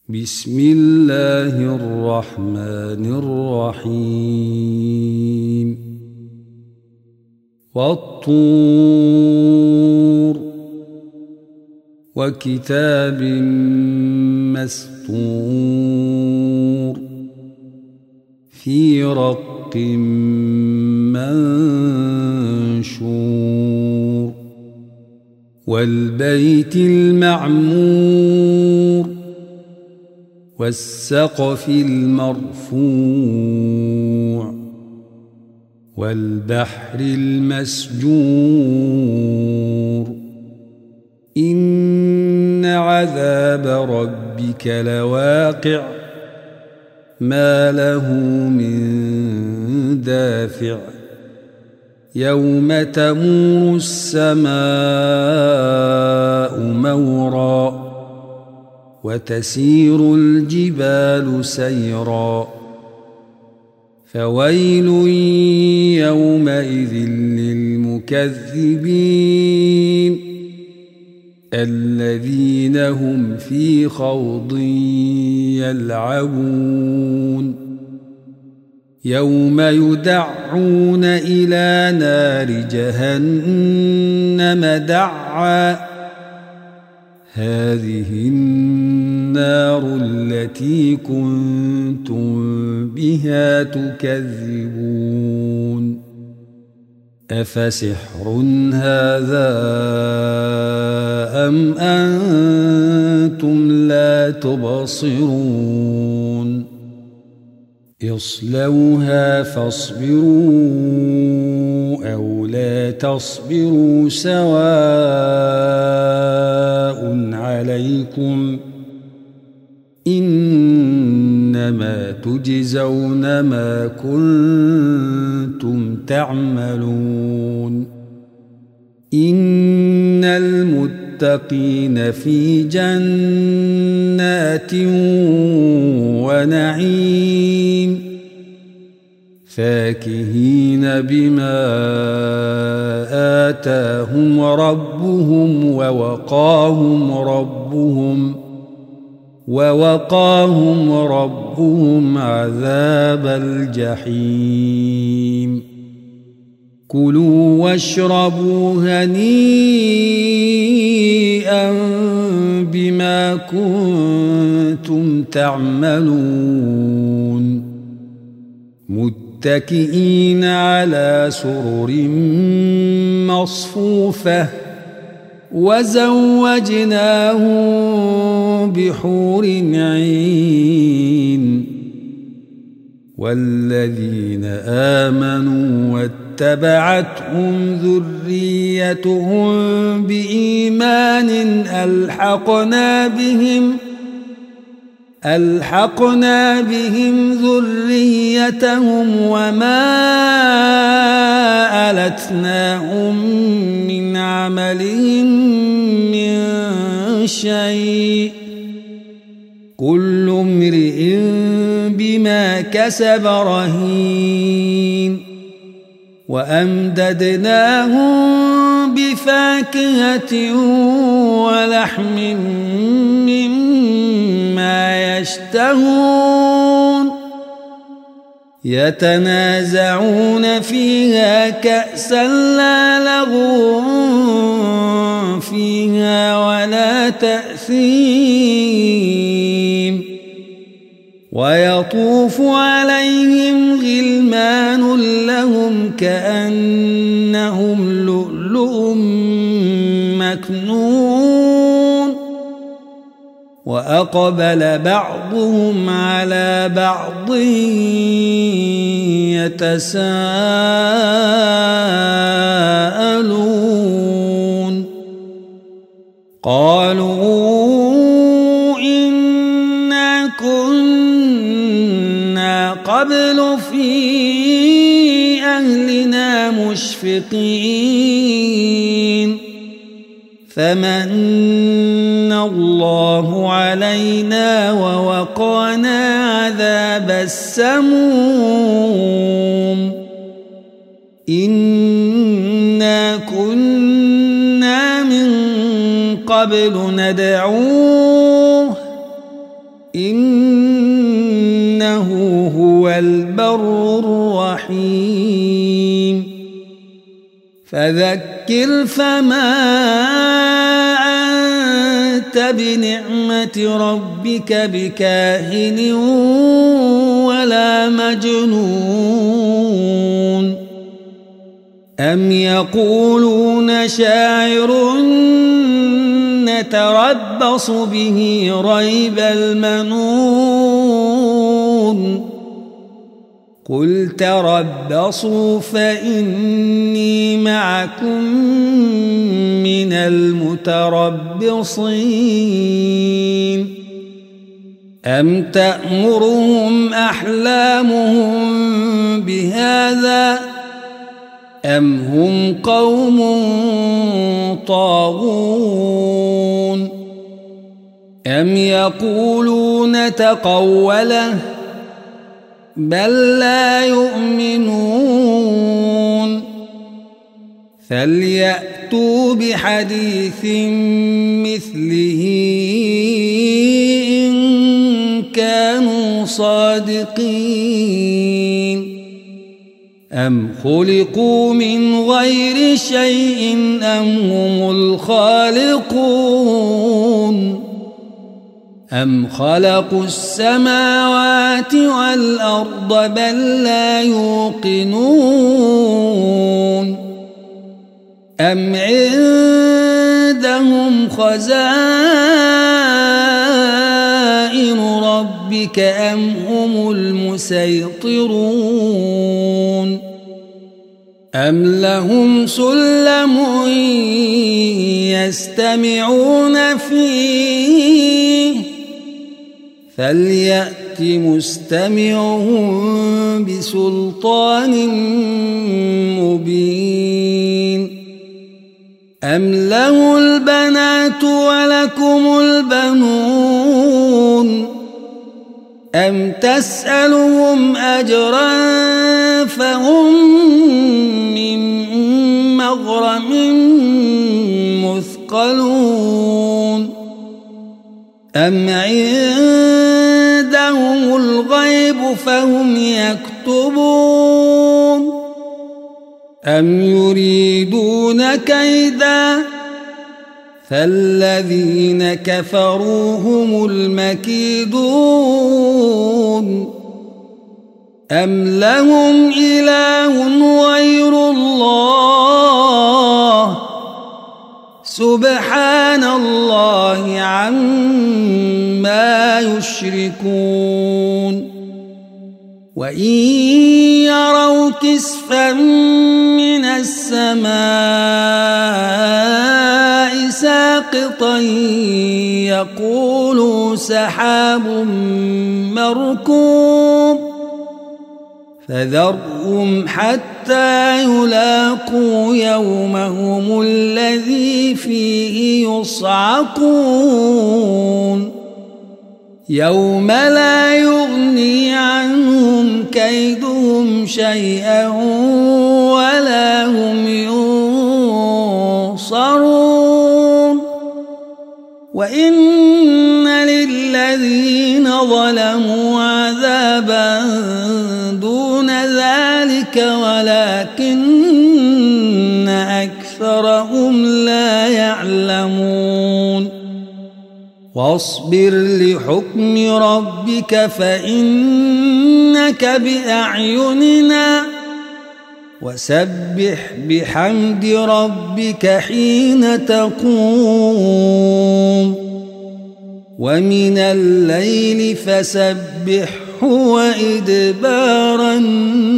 بسم الله الرحمن الرحيم والطور وكتاب مسطور في رق منشور والبيت المعمور والسقف المرفوع والبحر المسجور إن عذاب ربك لواقع ما له من دافع يوم تمور السماء مورا وتسير الجبال سيرا فويل يومئذ للمكذبين الذين هم في خوض يلعبون يوم يدعون إلى نار جهنم دعا هذه النار التي كنتم بها تكذبون أفسحر هذا أم أنتم لا تبصرون اصلوها فاصبروا أو لا تصبروا سواء عليكم إنما تجزون ما كنتم تعملون إن المتقين في جنات ونعيم فاكهين بما آتاهم ربهم ووقاهم ربهم عذاب الجحيم كلوا واشربوا هنيئا بما كنتم تعملون متكئين على سرر مصفوفة وزوجناهم بحور عين والذين آمنوا واتبعتهم ذريتهم بإيمان ألحقنا بهم ذريتهم وما ألتناهم من عملهم من شيء كل امرئ بما كسب رهين وأمددناهم بفاكهة ولحم مما يشتهون يتنازعون فيها كأسا لا لغو فيها ولا تأثيم ويطوف عليهم غلمان لهم كأنهم لؤلؤ مكنون وأقبل بعضهم على بعض يتساءلون قالوا إنا كنا قبل في أهلنا مشفقين فمن الله علينا ووقانا عذاب السموم إنا كنا من قبل ندعوه إنه هو البر الرحيم فذكر فما أنت بنعمة ربك بكاهن ولا مجنون أم يقولون شاعر نتربص به ريب المنون قل تربصوا فإني معكم من المتربصين أم تأمرهم أحلامهم بهذا أم هم قوم طاغون أم يقولون تقوله بل لا يؤمنون فليأتوا بحديث مثله إن كانوا صادقين أم خلقوا من غير شيء أم هم الخالقون أم خلقوا السماوات والأرض بل لا يوقنون أم عندهم خزائن ربك أم هم المسيطرون أم لهم سلم يستمعون فيه فليأت مستمعهم بسلطان مبين أم له البنات ولكم البنون أم تسألهم أجرا فهم من مغرم مثقلون أم عندهم الغيب فهم يكتبون أم يريدون كيدا فالذين كفروا هم المكيدون أم لهم إله غير الله سبحان الله عما يشركون وإن يروا كسفا من السماء ساقطا يقولوا سحاب مركوب فذرهم حتى يلاقوا يومهم الذي فيه يصعقون يوم لا يغني عنهم كيدهم شيئا ولا هم ينصرون وإن للذين ظلموا عذابا دون ذلك ولكن أكثرهم لا يعلمون واصبر لحكم ربك فإنك بأعيننا وسبح بحمد ربك حين تقوم ومن الليل فسبحه وإدبار النجوم